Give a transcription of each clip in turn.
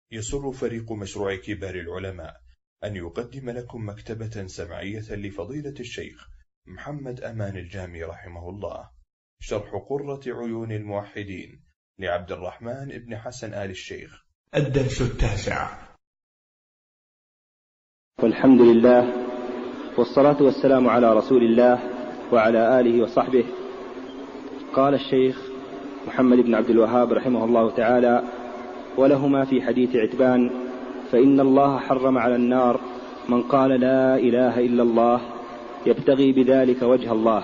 يسر فريق مشروع كبار العلماء أن يقدم لكم مكتبة سمعية لفضيلة الشيخ محمد أمان الجامي رحمه الله، شرح قرة عيون الموحدين لعبد الرحمن بن حسن آل الشيخ. الدرس 9. والحمد لله والصلاة والسلام على رسول الله وعلى آله وصحبه. قال الشيخ محمد بن عبد الوهاب رحمه الله تعالى: ولهما في حديث عتبان: فإن الله حرم على النار من قال لا إله إلا الله يبتغي بذلك وجه الله.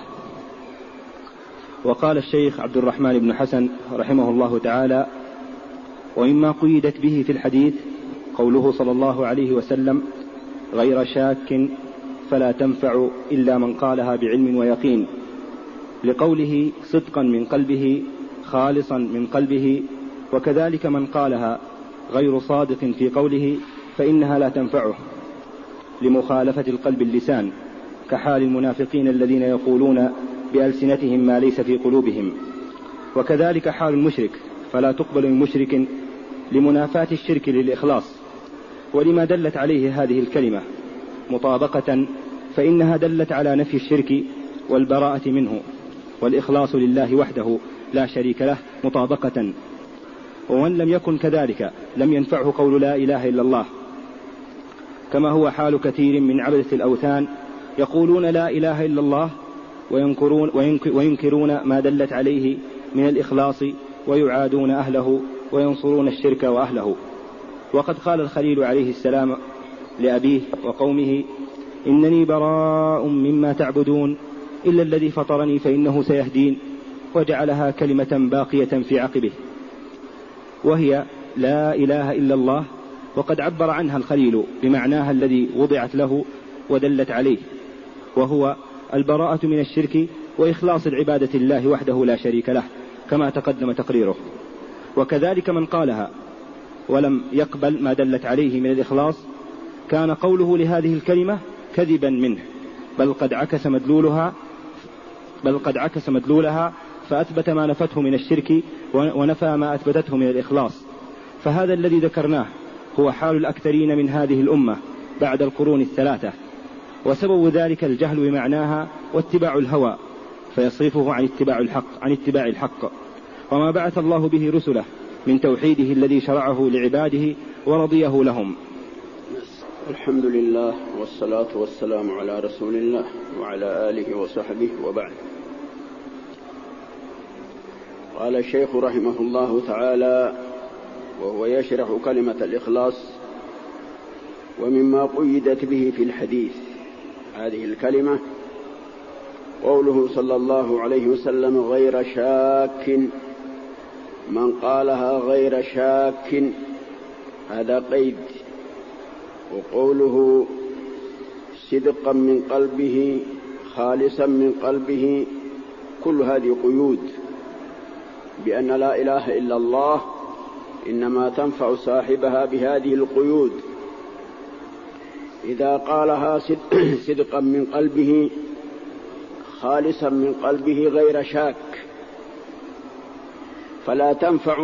وقال الشيخ عبد الرحمن بن حسن رحمه الله تعالى: ومما قيدت به في الحديث قوله صلى الله عليه وسلم: غير شاك فلا تنفع إلا من قالها بعلم ويقين، لقوله صدقا من قلبه خالصا من قلبه، وكذلك من قالها غير صادق في قوله فإنها لا تنفعه، لمخالفة القلب اللسان، كحال المنافقين الذين يقولون بألسنتهم ما ليس في قلوبهم. وكذلك حال المشرك، فلا تقبل من مشرك لمنافاة الشرك للإخلاص، ولما دلت عليه هذه الكلمة مطابقة، فإنها دلت على نفي الشرك والبراءة منه والإخلاص لله وحده لا شريك له مطابقة. ومن لم يكن كذلك لم ينفعه قول لا إله إلا الله، كما هو حال كثير من عبدة الأوثان، يقولون لا إله إلا الله وينكرون ما دلت عليه من الإخلاص، ويعادون أهله وينصرون الشرك وأهله. وقد قال الخليل عليه السلام لأبيه وقومه: إنني براء مما تعبدون إلا الذي فطرني فإنه سيهدين، وجعلها كلمة باقية في عقبه، وهي لا إله إلا الله. وقد عبر عنها الخليل بمعناها الذي وضعت له ودلت عليه، وهو البراءة من الشرك وإخلاص العبادة الله وحده لا شريك له، كما تقدم تقريره. وكذلك من قالها ولم يقبل ما دلت عليه من الإخلاص، كان قوله لهذه الكلمة كذبا منه، بل قد عكس مدلولها فأثبت ما نفته من الشرك ونفى ما أثبتته من الإخلاص. فهذا الذي ذكرناه هو حال الأكثرين من هذه الأمة بعد القرون الثلاثة، وسبب ذلك الجهل بمعناها واتباع الهوى، فيصرفه عن اتباع الحق وما بعث الله به رسله من توحيده الذي شرعه لعباده ورضيه لهم. الحمد لله والصلاة والسلام على رسول الله وعلى آله وصحبه، وبعد. قال الشيخ رحمه الله تعالى وهو يشرح كلمة الإخلاص: ومما قيدت به في الحديث هذه الكلمة قوله صلى الله عليه وسلم: غير شاك، من قالها غير شاك، هذا قيد. وقوله صدقا من قلبه خالصا من قلبه، كل هذه قيود بأن لا إله إلا الله إنما تنفع صاحبها بهذه القيود. إذا قالها صدقا من قلبه خالصا من قلبه غير شاك، فلا تنفع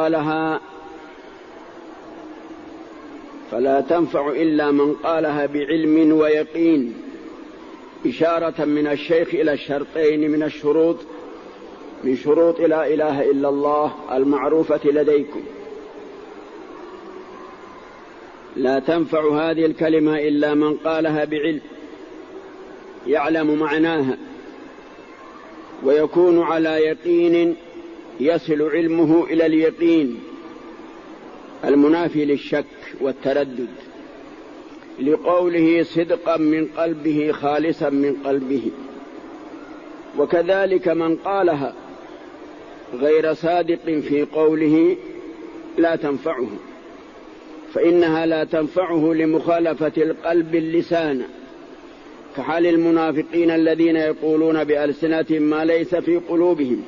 إلا من قالها بعلم ويقين، إشارة من الشيخ إلى الشرطين من شروط لا إله إلا الله المعروفة لديكم. لا تنفع هذه الكلمة إلا من قالها بعلم، يعلم معناها ويكون على يقين، يصل علمه إلى اليقين المنافي للشك والتردد، لقوله صدقا من قلبه خالصا من قلبه. وكذلك من قالها غير صادق في قوله لا تنفعه، فإنها لا تنفعه لمخالفة القلب اللسان، كحال المنافقين الذين يقولون بألسنتهم ما ليس في قلوبهم.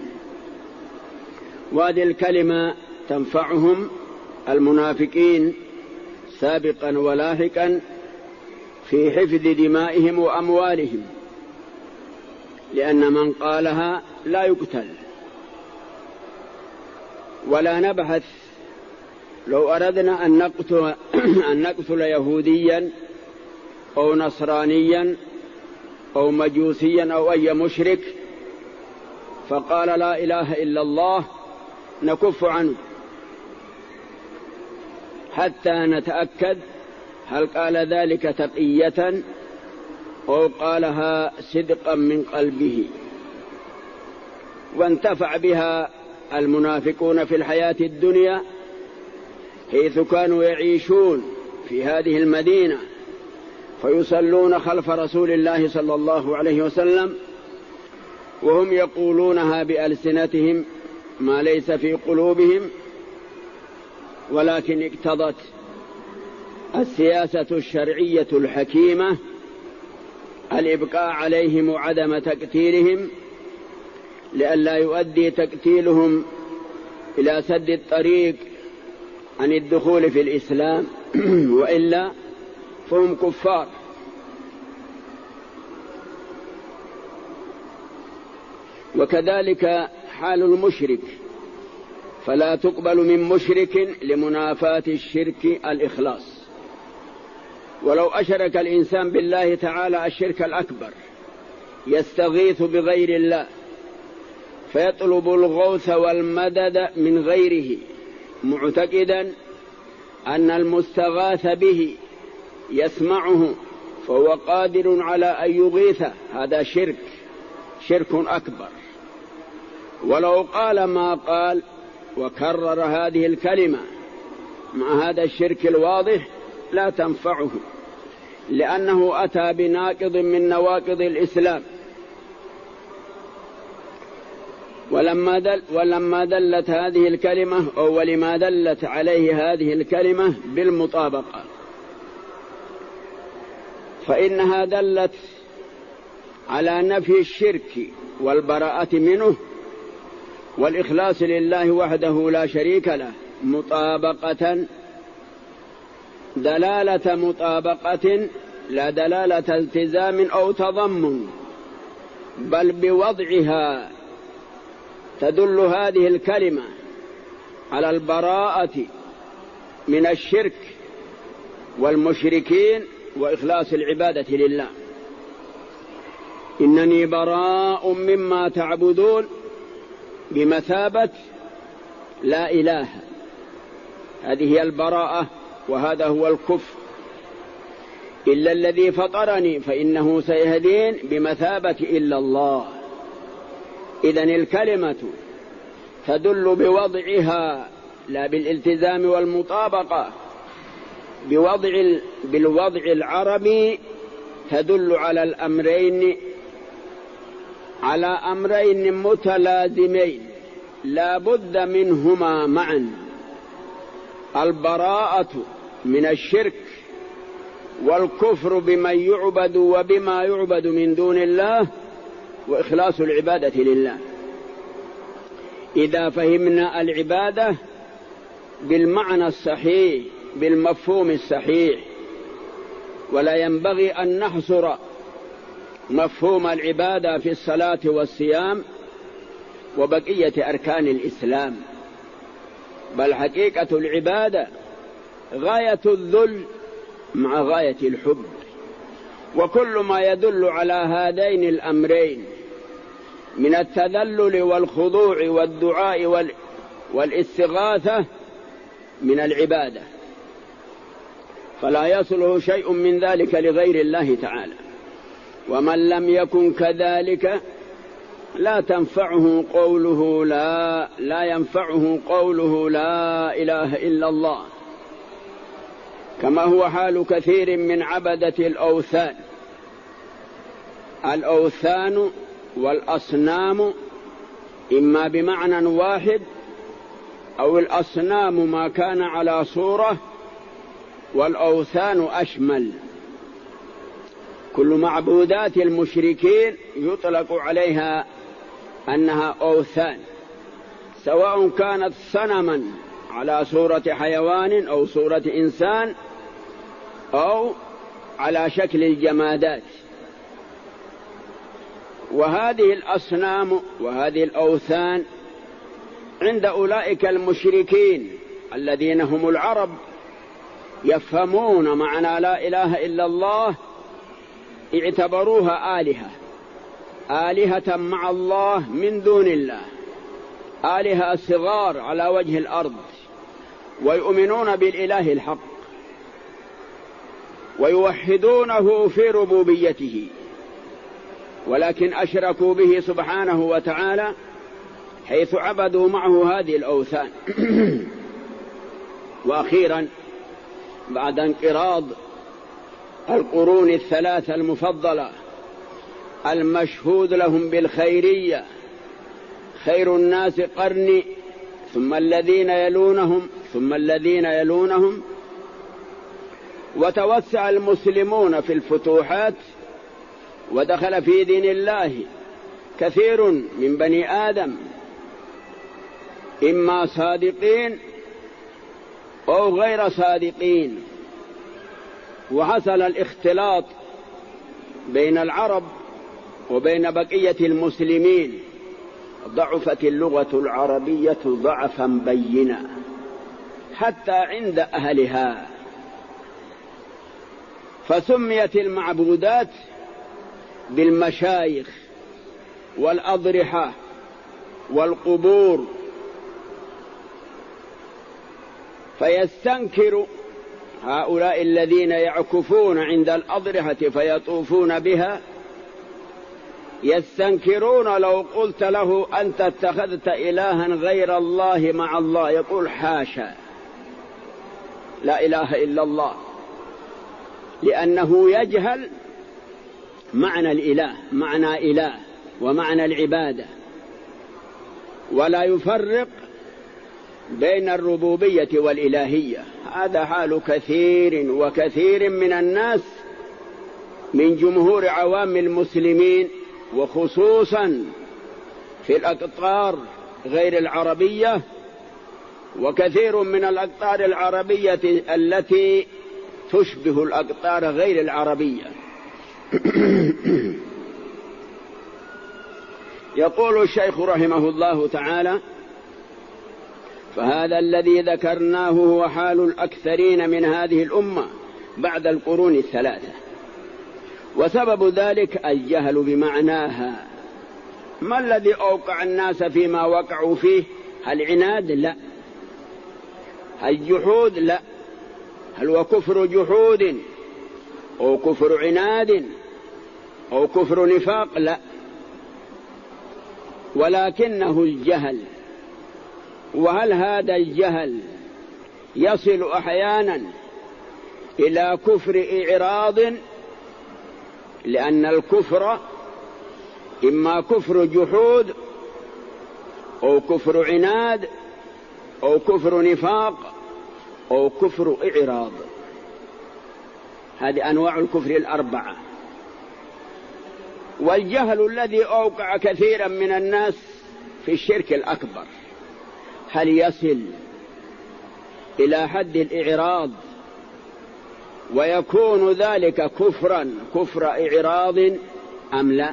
وهذه الكلمة تنفعهم المنافقين سابقا ولاحقا في حفظ دمائهم وأموالهم، لأن من قالها لا يقتل. ولا نبحث لو أردنا أن نقتل يهوديا أو نصرانيا أو مجوسيا أو أي مشرك فقال لا إله إلا الله نكف عنه حتى نتأكد هل قال ذلك تقية أو قالها صدقا من قلبه. وانتفع بها المنافقون في الحياة الدنيا حيث كانوا يعيشون في هذه المدينة فيصلون خلف رسول الله صلى الله عليه وسلم وهم يقولونها بألسنتهم ما ليس في قلوبهم، ولكن اقتضت السياسة الشرعية الحكيمة الإبقاء عليهم وعدم تقتيلهم لئلا يؤدي تقتيلهم إلى سد الطريق عن الدخول في الإسلام وإلا فهم كفار. وكذلك حال المشرك، فلا تقبل من مشرك لمنافاة الشرك الإخلاص. ولو أشرك الإنسان بالله تعالى الشرك الأكبر يستغيث بغير الله فيطلب الغوث والمدد من غيره معتقدا أن المستغاث به يسمعه فهو قادر على أن يغيثه، هذا شرك أكبر. ولو قال ما قال وكرر هذه الكلمة مع هذا الشرك الواضح لا تنفعه، لأنه أتى بناقض من نواقض الإسلام. ولما دلت هذه الكلمة أو ولما دلت عليه هذه الكلمة بالمطابقة، فإنها دلت على نفي الشرك والبراءة منه والإخلاص لله وحده لا شريك له مطابقة، دلالة مطابقة لا دلالة التزام أو تضمن، بل بوضعها تدل هذه الكلمة على البراءة من الشرك والمشركين وإخلاص العبادة لله. إنني براء مما تعبدون بمثابة لا إله، هذه هي البراءة وهذا هو الكفر. إلا الذي فطرني فإنه سيهدين بمثابة إلا الله. إذن الكلمة تدل بوضعها لا بالالتزام والمطابقة، بالوضع العربي تدل على الأمرين، على أمرين متلازمين لا بد منهما معا: البراءة من الشرك والكفر بمن يعبد وبما يعبد من دون الله وإخلاص العبادة لله. إذا فهمنا العبادة بالمعنى الصحيح بالمفهوم الصحيح، ولا ينبغي أن نحصر مفهوم العبادة في الصلاة والصيام وبقية أركان الإسلام، بل حقيقة العبادة غاية الذل مع غاية الحب. وكل ما يدل على هذين الأمرين من التذلل والخضوع والدعاء والاستغاثة من العبادة، فلا يصله شيء من ذلك لغير الله تعالى. ومن لم يكن كذلك لا ينفعه قوله لا إله إلا الله، كما هو حال كثير من عبدة الأوثان. الأوثان والأصنام إما بمعنى واحد، أو الأصنام ما كان على صورة، والأوثان أشمل. كل معبودات المشركين يطلق عليها أنها أوثان، سواء كانت صنما على صورة حيوان أو صورة إنسان أو على شكل الجمادات. وهذه الأصنام وهذه الأوثان عند أولئك المشركين الذين هم العرب يفهمون معنى لا إله إلا الله اعتبروها آلهة مع الله من دون الله، آلهة صغار على وجه الأرض، ويؤمنون بالإله الحق ويوحدونه في ربوبيته، ولكن أشركوا به سبحانه وتعالى حيث عبدوا معه هذه الأوثان. وأخيرا بعد انقراض القرون الثلاثة المفضلة المشهود لهم بالخيرية، خير الناس قرني ثم الذين يلونهم ثم الذين يلونهم، وتوسع المسلمون في الفتوحات، ودخل في دين الله كثير من بني آدم إما صادقين أو غير صادقين، وحصل الاختلاط بين العرب وبين بقية المسلمين، ضعفت اللغة العربية ضعفا بينا حتى عند أهلها، فسميت المعبودات بالمشايخ والأضرحة والقبور، فيستنكر هؤلاء الذين يعكفون عند الأضرحة فيطوفون بها، يستنكرون لو قلت له أنت اتخذت إلها غير الله مع الله، يقول حاشا، لا إله إلا الله، لأنه يجهل معنى الإله، معنى إله ومعنى العبادة، ولا يفرق بين الربوبية والإلهية. هذا حال كثير وكثير من الناس من جمهور عوام المسلمين، وخصوصا في الأقطار غير العربية، وكثير من الأقطار العربية التي تشبه الأقطار غير العربية. يقول الشيخ رحمه الله تعالى: فهذا الذي ذكرناه هو حال الأكثرين من هذه الأمة بعد القرون الثلاثة، وسبب ذلك الجهل بمعناها. ما الذي أوقع الناس فيما وقعوا فيه؟ هل عناد؟ لا. هل جحود؟ لا. هل وكفر جحود أو كفر عناد أو كفر نفاق؟ لا، ولكنه الجهل. وهل هذا الجهل يصل أحيانا إلى كفر إعراض؟ لأن الكفر إما كفر جحود أو كفر عناد أو كفر نفاق أو كفر إعراض، هذه أنواع الكفر الأربعة. والجهل الذي أوقع كثيرا من الناس في الشرك الأكبر، هل يصل إلى حد الإعراض ويكون ذلك كفرا كفر إعراض أم لا؟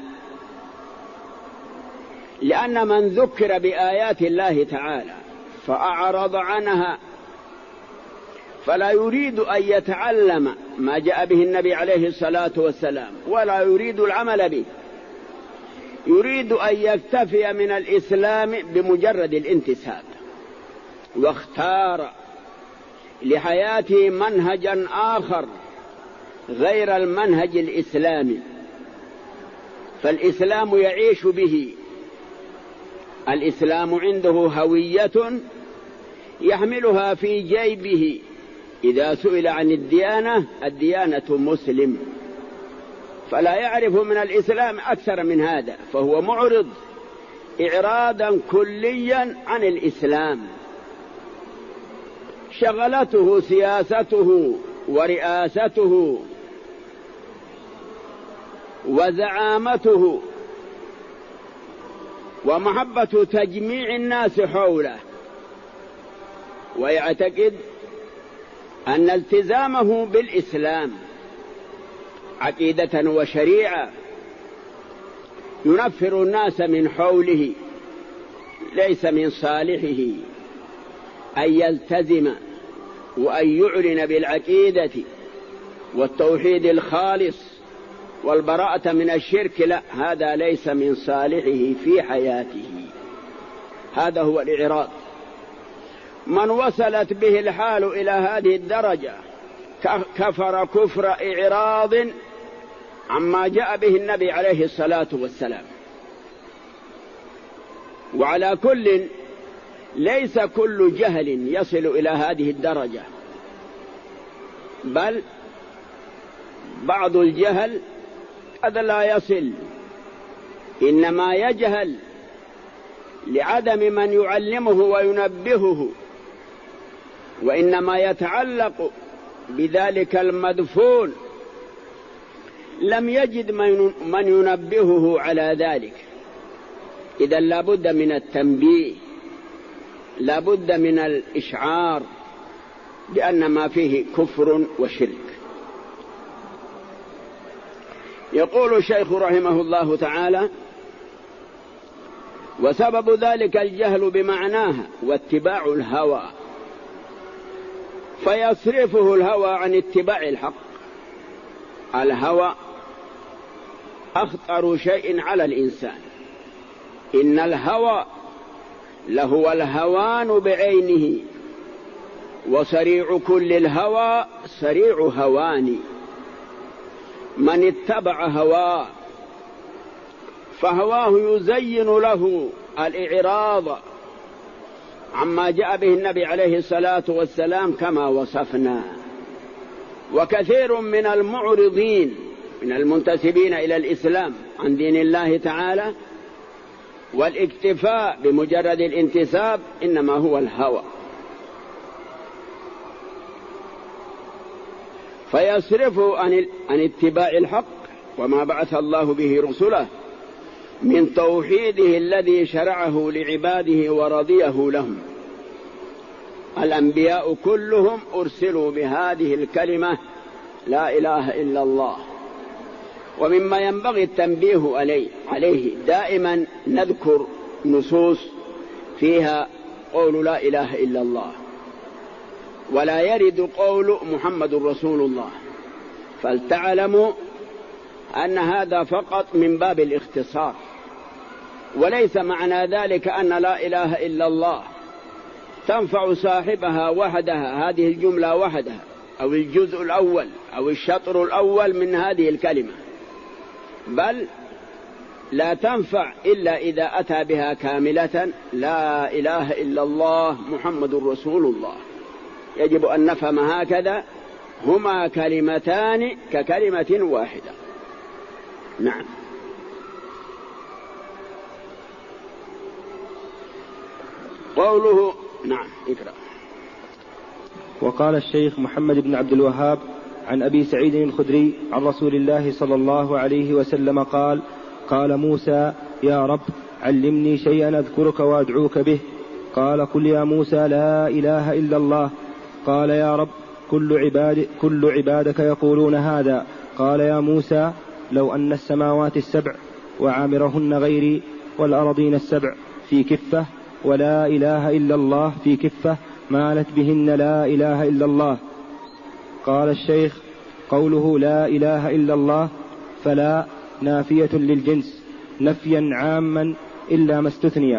لأن من ذكر بآيات الله تعالى فأعرض عنها فلا يريد أن يتعلم ما جاء به النبي عليه الصلاة والسلام ولا يريد العمل به، يريد أن يكتفي من الإسلام بمجرد الانتساب، واختار لحياته منهجا آخر غير المنهج الإسلامي، فالإسلام يعيش به. الإسلام عنده هوية يحملها في جيبه، إذا سئل عن الديانة مسلم، فلا يعرف من الإسلام أكثر من هذا، فهو معرض إعراضا كليا عن الإسلام. شغلته سياسته ورئاسته وزعامته ومحبة تجميع الناس حوله، ويعتقد أن التزامه بالإسلام عقيدة وشريعة ينفر الناس من حوله ليس من صالحه، أن يلتزم وأن يعلن بالعقيدة والتوحيد الخالص والبراءة من الشرك، لا، هذا ليس من صالحه في حياته. هذا هو الإعراض. من وصلت به الحال إلى هذه الدرجة كفر كفر إعراض عما جاء به النبي عليه الصلاة والسلام. وعلى كل، ليس كل جهل يصل إلى هذه الدرجة، بل بعض الجهل قد لا يصل، إنما يجهل لعدم من يعلمه وينبهه، وإنما يتعلق بذلك المدفون، لم يجد من ينبهه على ذلك. إذن لا بد من التنبيه، لا بد من الإشعار بأن ما فيه كفر وشرك. يقول الشيخ رحمه الله تعالى: وسبب ذلك الجهل بمعناها واتباع الهوى، فيصرفه الهوى عن اتباع الحق. الهوى أخطر شيء على الإنسان، إن الهوى لهو الهوان بعينه، وسريع كل الهوى سريع هوان. من اتبع هواه فهواه يزين له الإعراض عما جاء به النبي عليه الصلاة والسلام كما وصفنا. وكثير من المعرضين من المنتسبين إلى الإسلام عن دين الله تعالى والاكتفاء بمجرد الانتساب إنما هو الهوى، فيصرفه عن اتباع الحق وما بعث الله به رسله من توحيده الذي شرعه لعباده ورضيه لهم. الأنبياء كلهم أرسلوا بهذه الكلمة لا إله إلا الله. ومما ينبغي التنبيه عليه دائما نذكر نصوص فيها قول لا إله إلا الله، ولا يرد قول محمد رسول الله، فلتعلموا أن هذا فقط من باب الاختصار، وليس معنى ذلك أن لا إله إلا الله تنفع صاحبها وحدها، هذه الجملة وحدها أو الجزء الأول أو الشطر الأول من هذه الكلمة، بل لا تنفع إلا إذا أتى بها كاملة: لا إله إلا الله محمد رسول الله. يجب أن نفهم هكذا، هما كلمتان ككلمة واحدة. نعم. قوله نعم اقرأ. وقال الشيخ محمد بن عبد الوهاب عن أبي سعيد الخدري عن رسول الله صلى الله عليه وسلم قال: قال موسى: يا رب علمني شيئا أذكرك وأدعوك به. قال: قل يا موسى لا إله إلا الله. قال: يا رب كل عبادك يقولون هذا. قال: يا موسى لو أن السماوات السبع وعامرهن غيري والأرضين السبع في كفة ولا إله إلا الله في كفة مالت بهن لا إله إلا الله. قال الشيخ: قوله لا إله إلا الله فلا نافية للجنس نفيا عاما إلا ما استثني،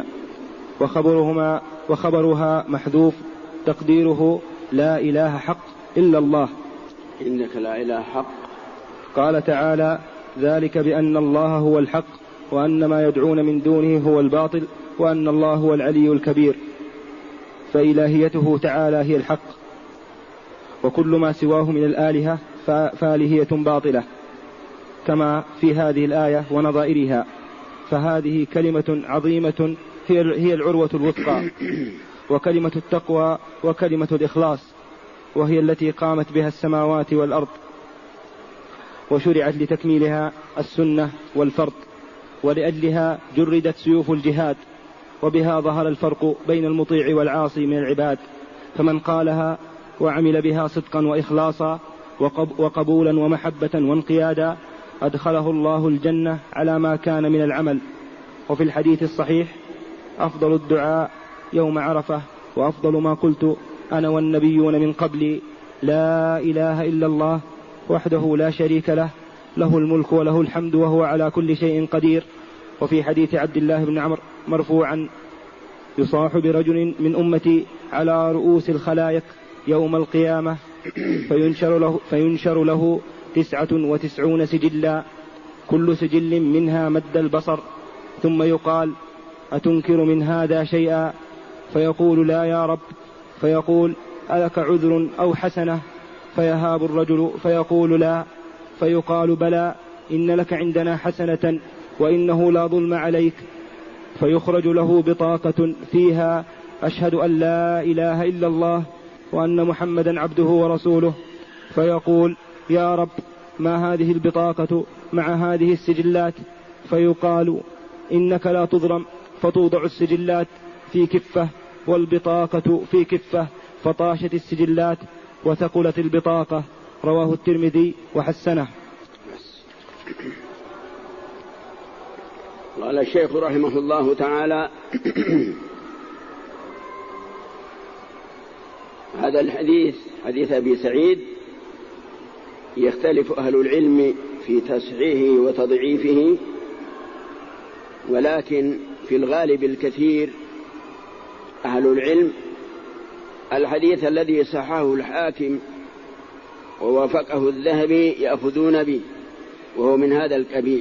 وخبرها محذوف تقديره لا إله حق إلا الله. إنك لا إله حق. قال تعالى: ذلك بأن الله هو الحق وأن ما يدعون من دونه هو الباطل وأن الله هو العلي الكبير. فإلهيته تعالى هي الحق، وكل ما سواه من الآلهة فآلهية باطلة، كما في هذه الآية ونظائرها. فهذه كلمة عظيمة هي العروة الوثقى، وكلمة التقوى وكلمة الإخلاص، وهي التي قامت بها السماوات والأرض، وشرعت لتكميلها السنة والفرض، ولأجلها جردت سيوف الجهاد، وبها ظهر الفرق بين المطيع والعاصي من العباد. فمن قالها وعمل بها صدقا وإخلاصا وقبولا ومحبة وانقيادا أدخله الله الجنة على ما كان من العمل. وفي الحديث الصحيح: أفضل الدعاء يوم عرفة وأفضل ما قلت أنا والنبيون من قبلي لا إله إلا الله وحده لا شريك له له الملك وله الحمد وهو على كل شيء قدير. وفي حديث عبد الله بن عمرو مرفوعا يصاح برجل من أمتي على رؤوس الخلائق يوم القيامة فينشر له 99 سجلا كل سجل منها مد البصر، ثم يقال أتنكر من هذا شيئا؟ فيقول لا يا رب، فيقول ألك عذر أو حسنة؟ فيهاب الرجل فيقول لا، فيقال بلى إن لك عندنا حسنة وإنه لا ظلم عليك. فيخرج له بطاقة فيها أشهد أن لا إله إلا الله وأن محمدا عبده ورسوله، فيقول يا رب ما هذه البطاقة مع هذه السجلات؟ فيقال إنك لا تظلم، فتوضع السجلات في كفة والبطاقة في كفة، فطاشت السجلات وثقلت البطاقة. رواه الترمذي وحسنه. قال الشيخ رحمه الله تعالى هذا الحديث حديث أبي سعيد يختلف أهل العلم في تصحيحه وتضعيفه، ولكن في الغالب الكثير أهل العلم الحديث الذي صححه الحاكم ووافقه الذهبي يأخذون به، وهو من هذا القبيل.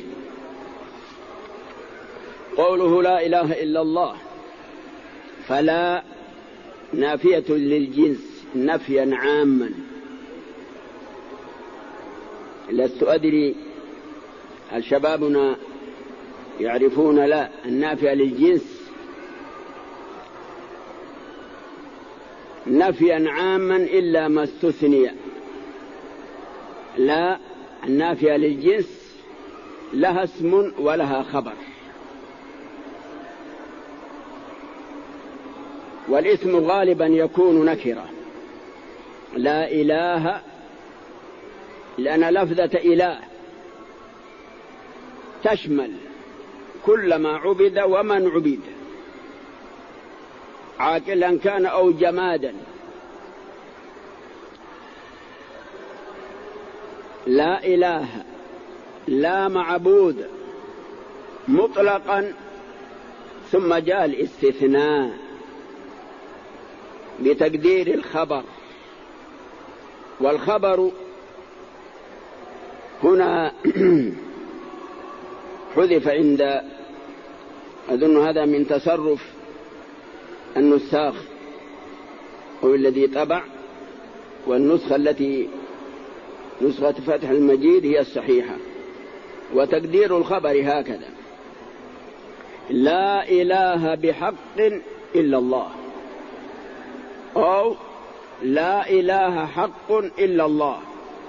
قوله لا إله إلا الله، فلا نافية للجنس نفيا عاما. لست أدري هل شبابنا يعرفون لا النافية للجنس نفيا عاما إلا ما استثني. لا النافية للجنس لها اسم ولها خبر، والاسم غالبا يكون نكرة. لا إله لأن لفظة إله تشمل كل ما عبد ومن عبد، عاقلا كان أو جمادا. لا إله لا معبود مطلقا، ثم جاء الاستثناء بتقدير الخبر، والخبر هنا حذف عند أظن هذا من تصرف النساخ هو الذي طبع، والنسخة التي نسخة فتح المجيد هي الصحيحة، وتقدير الخبر هكذا: لا إله بحق إلا الله، أو لا إله حق إلا الله.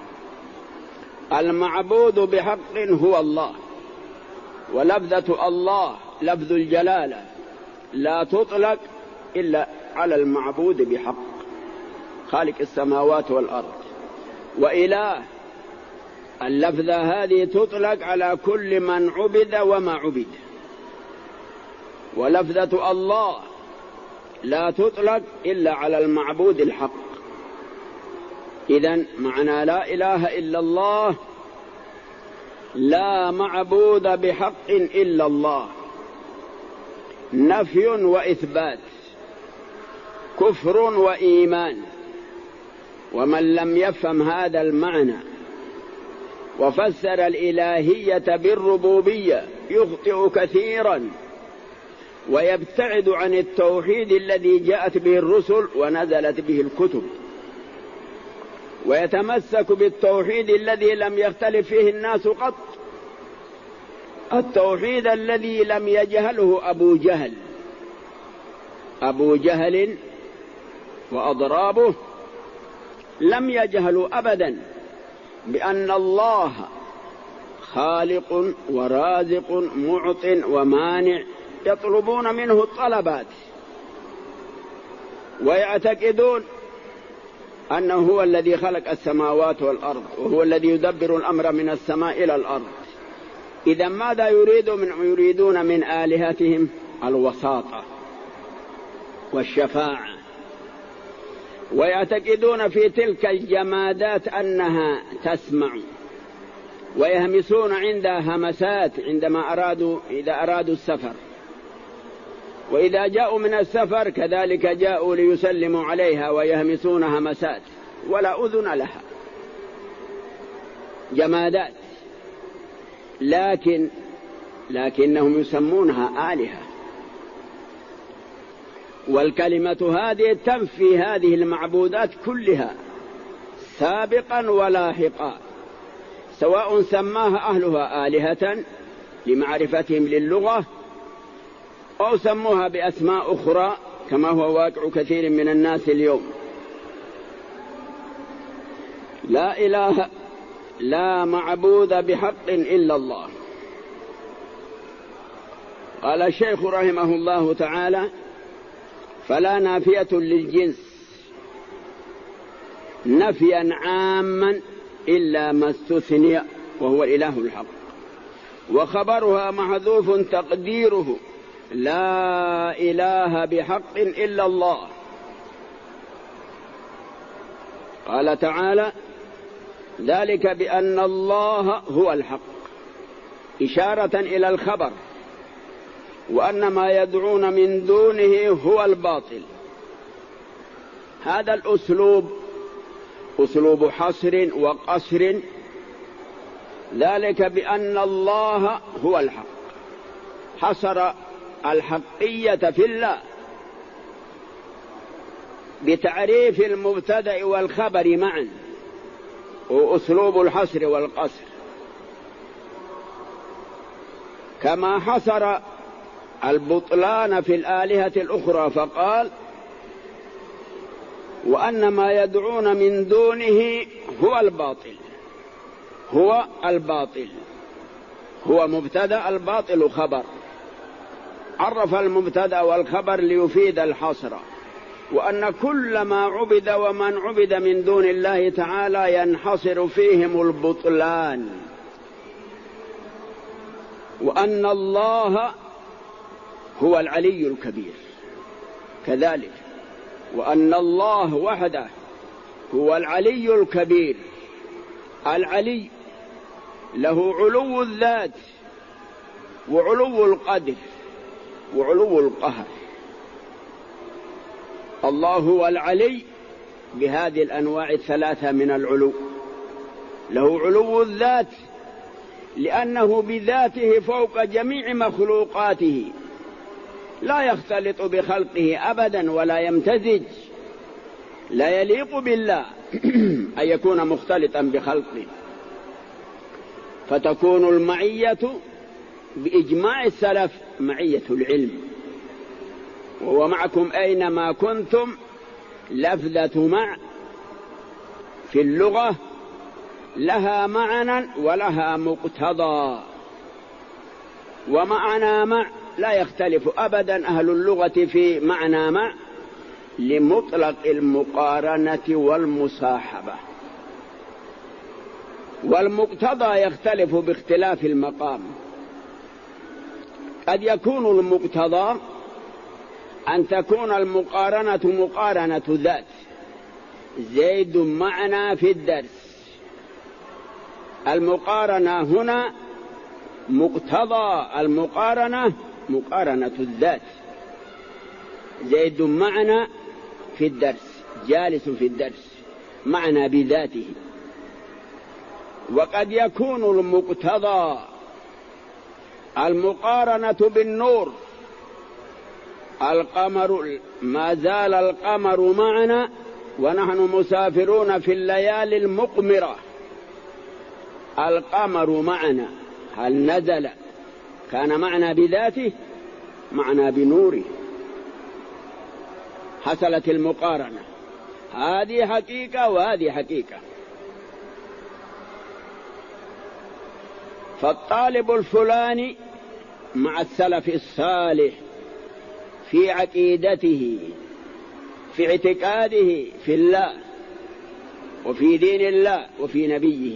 المعبود بحق هو الله، ولفظة الله لفظ الجلالة لا تطلق إلا على المعبود بحق خالق السماوات والأرض. وإله اللفظة هذه تطلق على كل من عبد وما عبد، ولفظة الله لا تطلق إلا على المعبود الحق. إذن معنى لا إله إلا الله لا معبود بحق إلا الله، نفي وإثبات، كفر وإيمان. ومن لم يفهم هذا المعنى وفسر الإلهية بالربوبية يخطئ كثيرا، ويبتعد عن التوحيد الذي جاءت به الرسل ونزلت به الكتب، ويتمسك بالتوحيد الذي لم يختلف فيه الناس قط، التوحيد الذي لم يجهله أبو جهل وأضرابه لم يجهلوا أبدا بأن الله خالق ورازق معط ومانع، يطلبون منه الطلبات ويعتقدون أنه هو الذي خلق السماوات والأرض، وهو الذي يدبر الأمر من السماء إلى الأرض. إذا ماذا يريدون من آلهتهم؟ الوساطة والشفاعة ويعتقدون في تلك الجمادات أنها تسمع، ويهمسون عندها همسات إذا أرادوا السفر، وإذا جاءوا من السفر كذلك جاءوا ليسلموا عليها ويهمسون همسات ولا أذن لها، جمادات، لكنهم يسمونها آلهة. والكلمة هذه تنفي هذه المعبودات كلها سابقا ولاحقا، سواء سماها أهلها آلهة لمعرفتهم للغة أو سموها بأسماء أخرى كما هو واقع كثير من الناس اليوم. لا إله لا معبود بحق إلا الله. قال الشيخ رحمه الله تعالى: فلا نافية للجنس نفيا عاما إلا ما استثني وهو الإله الحق، وخبرها محذوف تقديره لا إله بحق إلا الله. قال تعالى: ذلك بأن الله هو الحق، إشارة إلى الخبر، وأن ما يدعون من دونه هو الباطل. هذا الأسلوب أسلوب حصر وقصر. ذلك بأن الله هو الحق، حصر الحقية في الله بتعريف المبتدأ والخبر معا، وأسلوب الحصر والقصر. كما حصر البطلان في الآلهة الأخرى فقال: وأن ما يدعون من دونه هو الباطل. هو الباطل هو مبتدأ، الباطل خبر. عرف المبتدأ والخبر ليفيد الحصر، وأن كل ما عبد ومن عبد من دون الله تعالى ينحصر فيهم البطلان، وأن الله هو العلي الكبير كذلك، وأن الله وحده هو العلي الكبير. العلي له علو الذات وعلو القدر وعلو القهر. الله هو العلي بهذه الأنواع الثلاثة من العلو. له علو الذات لأنه بذاته فوق جميع مخلوقاته، لا يختلط بخلقه أبدا ولا يمتزج، لا يليق بالله أن يكون مختلطا بخلقه. فتكون المعية بإجماع السلف معية العلم، وهو معكم أينما كنتم. لفظة مع في اللغة لها معنى ولها مقتضى، ومعنى مع لا يختلف أبدا أهل اللغة في معنى مع لمطلق المقارنة والمصاحبة، والمقتضى يختلف باختلاف المقام. قد يكون المقتضى أن تكون المقارنة مقارنة ذات، زيد معنا في الدرس. المقارنة هنا مقتضى المقارنة مقارنة الذات، زيد معنا في الدرس، جالس في الدرس، معنا بذاته. وقد يكون المقتضى المقارنة بالنور، القمر ما زال القمر معنا ونحن مسافرون في الليالي المقمرة، القمر معنا، هل نزل كان معنا بذاته؟ معنا بنوره. حصلت المقارنة، هذه حقيقة وهذه حقيقة. فالطالب الفلاني مع السلف الصالح في عقيدته، في اعتقاده في الله وفي دين الله وفي نبيه.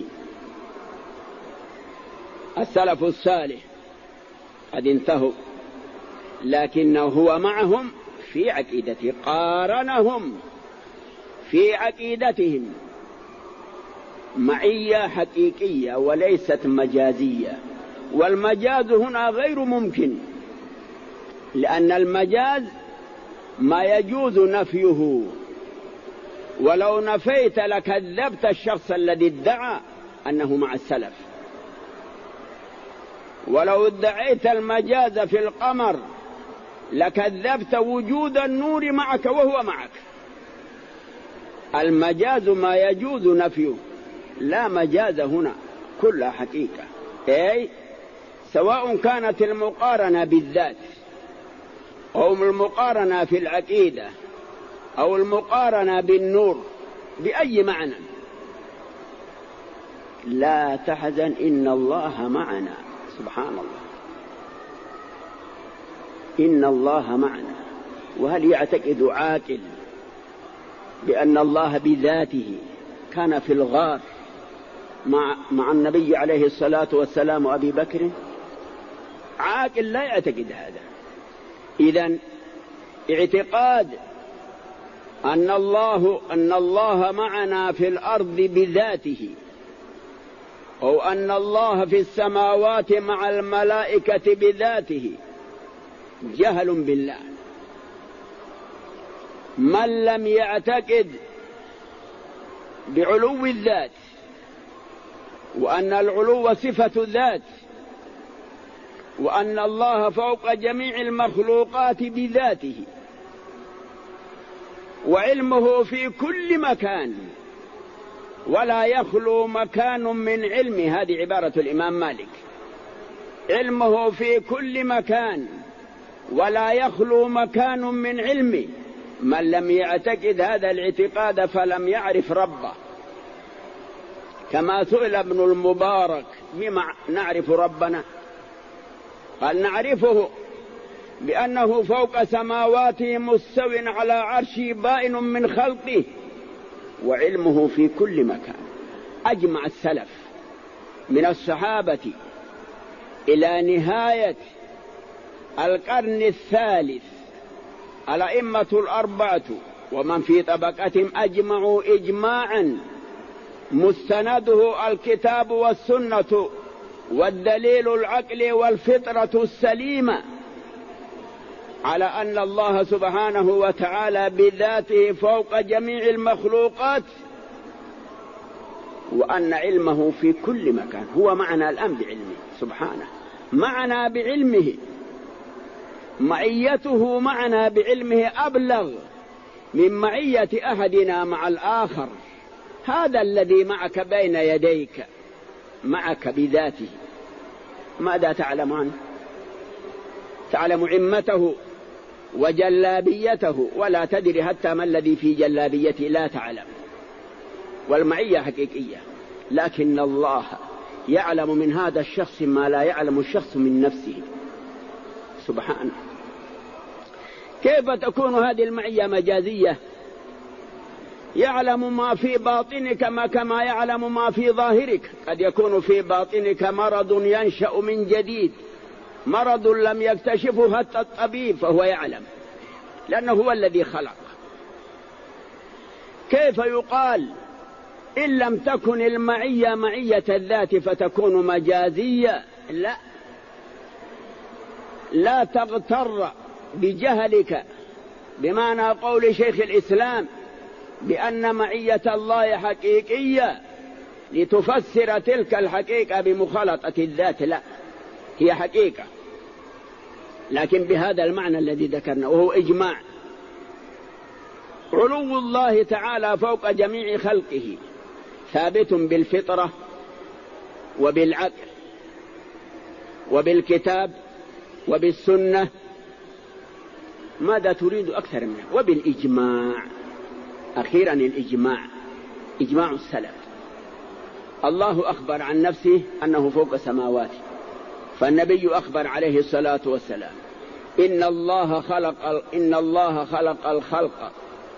السلف الصالح قد انتهوا، لكنه هو معهم في عقيدته، قارنهم في عقيدتهم معية حقيقية وليست مجازية، والمجاز هنا غير ممكن، لأن المجاز ما يجوز نفيه، ولو نفيت لكذبت الشخص الذي ادعى أنه مع السلف، ولو ادعيت المجاز في القمر لكذبت وجود النور معك وهو معك. المجاز ما يجوز نفيه، لا مجاز هنا، كلها حقيقة، أي سواء كانت المقارنة بالذات أو المقارنة في العقيدة أو المقارنة بالنور بأي معنى. لا تحزن إن الله معنا، سبحان الله، إن الله معنا. وهل يعتقد عاقل بأن الله بذاته كان في الغار مع النبي عليه الصلاة والسلام وأبي بكر؟ عاقل لا يعتقد هذا. إذن اعتقاد أن الله معنا في الأرض بذاته، أو أن الله في السماوات مع الملائكة بذاته، جهل بالله. من لم يعتقد بعلو الذات وأن العلو صفة ذات، وأن الله فوق جميع المخلوقات بذاته، وعلمه في كل مكان ولا يخلو مكان من علمه، هذه عبارة الإمام مالك، علمه في كل مكان ولا يخلو مكان من علمه. من لم يعتقد هذا الاعتقاد فلم يعرف ربه. كما سئل ابن المبارك: بما نعرف ربنا؟ قال: نعرفه بأنه فوق سماواته مستو على عرشه بائن من خلقه، وعلمه في كل مكان. أجمع السلف من الصحابة إلى نهاية القرن الثالث الأئمة الأربعة ومن في طبقتهم أجمعوا إجماعا مستنده الكتاب والسنة والدليل العقل والفطرة السليمة على أن الله سبحانه وتعالى بذاته فوق جميع المخلوقات، وأن علمه في كل مكان. هو معنا الآن بعلمه سبحانه، معنا بعلمه، معيته معنا بعلمه أبلغ من معية أحدنا مع الآخر. هذا الذي معك بين يديك معك بذاته، ماذا تعلم عنه؟ تعلم عمته وجلابيته، ولا تدري حتى ما الذي في جلابيته، لا تعلم. والمعية حقيقية، لكن الله يعلم من هذا الشخص ما لا يعلم الشخص من نفسه سبحانه. كيف تكون هذه المعية مجازية؟ يعلم ما في باطنك كما يعلم ما في ظاهرك. قد يكون في باطنك مرض ينشأ من جديد، مرض لم يكتشفه حتى الطبيب، فهو يعلم لأنه هو الذي خلق. كيف يقال إن لم تكن المعية معية الذات فتكون مجازية؟ لا تغتر بجهلك بمعنى قول شيخ الإسلام بأن معية الله حقيقية لتفسر تلك الحقيقة بمخالطة الذات. لا، هي حقيقة لكن بهذا المعنى الذي ذكرنا، وهو إجماع. علو الله تعالى فوق جميع خلقه ثابت بالفطرة وبالعقل وبالكتاب وبالسنة. ماذا تريد أكثر منه؟ وبالإجماع. أخيرا الإجماع، إجماع السلف. الله أخبر عن نفسه أنه فوق سماواته، فالنبي أخبر عليه الصلاة والسلام إن الله خلق الخلق،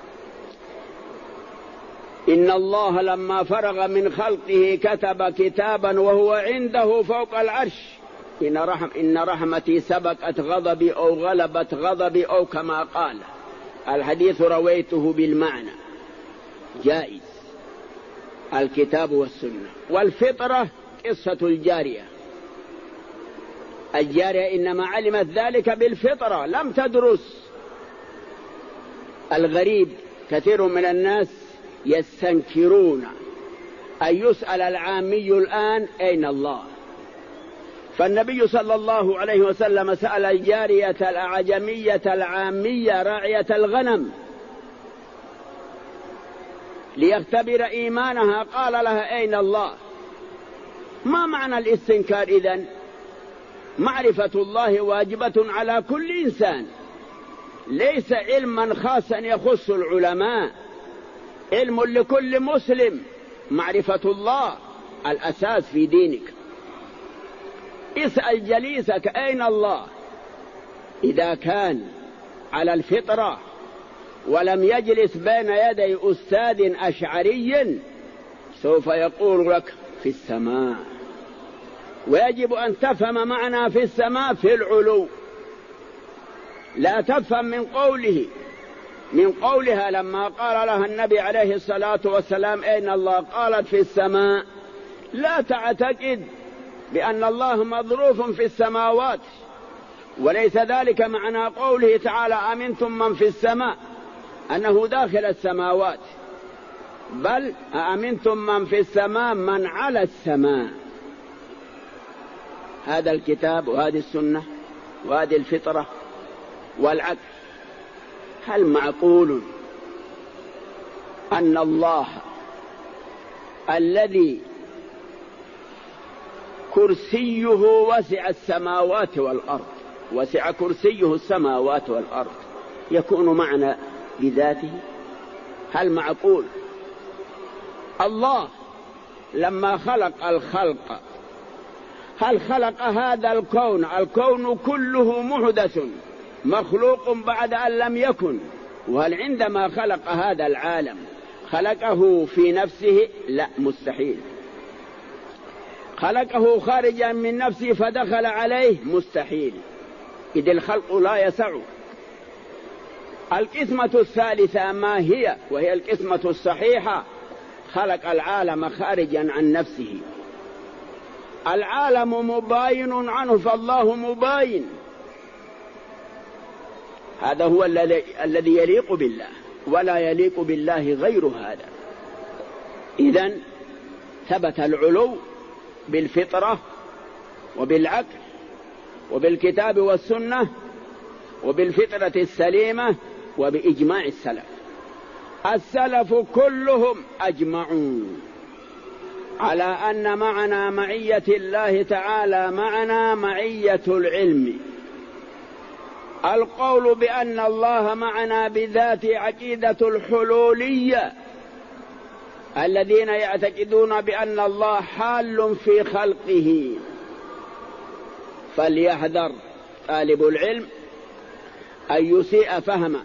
إن الله لما فرغ من خلقه كتب كتابا وهو عنده فوق العرش، إن رحمتي سبقت غضبي أو غلبت غضبي، أو كما قال. الحديث رويته بالمعنى. جائز الكتاب والسنة. والفطرة قصة الجارية إنما علمت ذلك بالفطرة لم تدرس. الغريب كثير من الناس يستنكرون أن يسأل العامي الآن أين الله، فالنبي صلى الله عليه وسلم سأل الجارية الأعجمية العامية راعية الغنم ليختبر إيمانها، قال لها أين الله. ما معنى الاستنكار إذن؟ معرفة الله واجبة على كل إنسان، ليس علما خاصا يخص العلماء، علم لكل مسلم. معرفة الله الأساس في دينك. اسأل جليسك أين الله، إذا كان على الفطرة ولم يجلس بين يدي أستاذ أشعري سوف يقول لك في السماء. ويجب أن تفهم معنى في السماء في العلو، لا تفهم من قولها لما قال لها النبي عليه الصلاة والسلام أين الله قالت في السماء، لا تعتقد بأن الله مظروف في السماوات، وليس ذلك معنى قوله تعالى أمنتم من في السماء أنه داخل السماوات، بل أأمنتم من في السماء من على السماء. هذا الكتاب وهذه السنة وهذه الفطرة والعقل. هل معقول أن الله الذي كرسيه وسع السماوات والأرض، وسع كرسيه السماوات والأرض، يكون معنا بذاته؟ هل معقول؟ الله لما خلق الخلق هل خلق هذا الكون؟ الكون كله محدث مخلوق بعد أن لم يكن. وهل عندما خلق هذا العالم خلقه في نفسه؟ لا، مستحيل. خلقه خارجا من نفسه فدخل عليه؟ مستحيل، إذ الخلق لا يسع. القسمة الثالثة ما هي؟ وهي القسمة الصحيحة، خلق العالم خارجا عن نفسه. العالم مباين عنه فالله مباين. هذا هو الذي يليق بالله، ولا يليق بالله غير هذا. إذن ثبت العلو بالفطرة وبالعقل وبالكتاب والسنة وبالفطرة السليمة وبإجماع السلف. السلف كلهم أجمعون على أن معنى معية الله تعالى معنا معية العلم. القول بأن الله معنا بذات عقيدة الحلولية، الذين يعتقدون بأن الله حال في خلقه. فليحذر طالب العلم أن يسيء فهم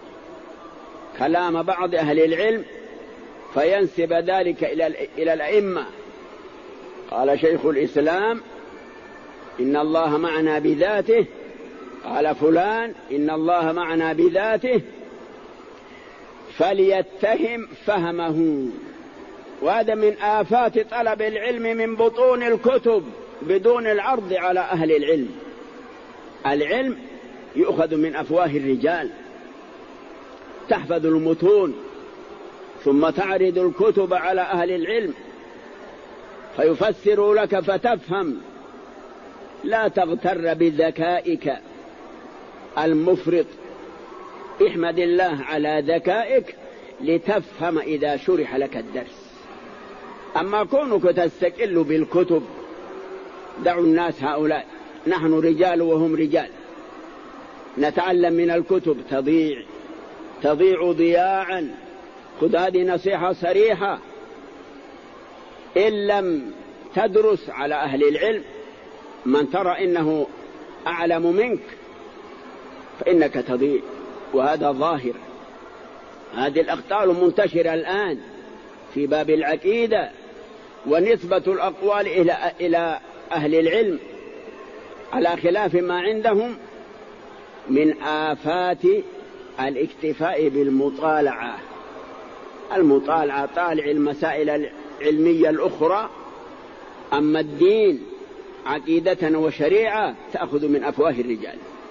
كلام بعض أهل العلم فينسب ذلك إلى الأئمة. قال شيخ الإسلام إن الله معنا بذاته، قال فلان إن الله معنا بذاته، فليتهم فهمه. وهذا من آفات طلب العلم من بطون الكتب بدون العرض على أهل العلم. العلم يؤخذ من أفواه الرجال، تحفظ المتون ثم تعرض الكتب على أهل العلم فيفسروا لك فتفهم. لا تغتر بذكائك المفرط، احمد الله على ذكائك لتفهم إذا شرح لك الدرس. أما كونك تستقل بالكتب، دعوا الناس هؤلاء، نحن رجال وهم رجال، نتعلم من الكتب تضيع ضياعا. خذ هذه نصيحة صريحة، إن لم تدرس على أهل العلم من ترى إنه أعلم منك فإنك تضيع، وهذا ظاهر. هذه الأخطاء منتشرة الآن في باب العقيدة، ونسبة الأقوال إلى أهل العلم على خلاف ما عندهم من آفات الاكتفاء بالمطالعة. المطالعة طالع المسائل العلمية الأخرى، أما الدين عقيدة وشريعة تأخذ من أفواه الرجال.